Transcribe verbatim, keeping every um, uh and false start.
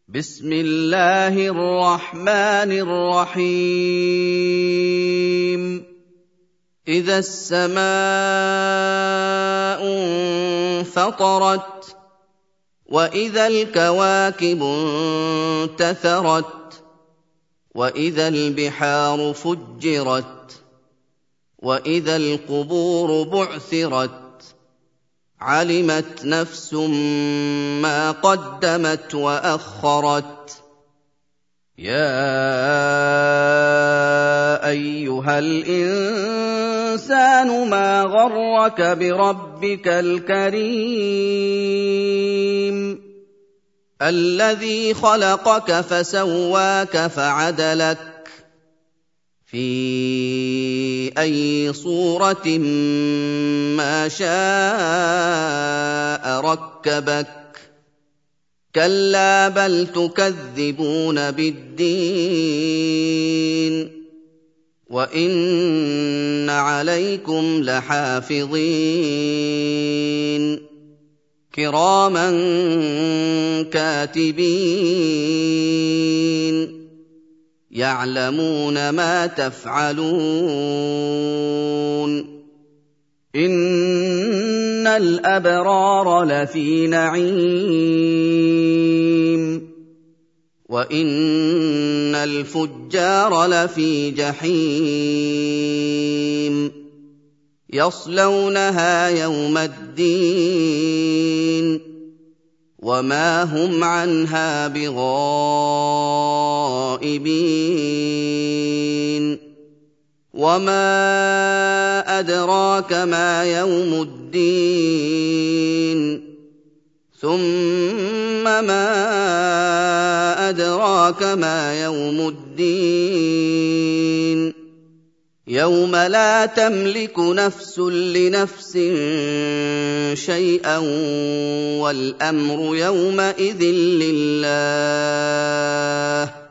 بسم الله الرحمن الرحيم إذا السماء انفطرت وإذا الكواكب انتثرت وإذا البحار فجرت وإذا القبور بعثرت علمت نفس ما قدمت وأخرت يا أيها الإنسان ما غرك بربك الكريم الذي خلقك فسواك فعدلك في أي صورة ما شاء ركبك كلا بل تكذبون بالدين وإن عليكم لحافظين كراما كاتبين يعلمون ما تفعلون إن الأبرار لفي نعيم وإن الفجار لفي جحيم يصلونها يوم الدين وما هم عنها بغائبين وما أدراك ما يوم الدين ثم ما أدراك ما يوم الدين يوم لا تملك نفس لنفس شيئا والأمر يومئذ لله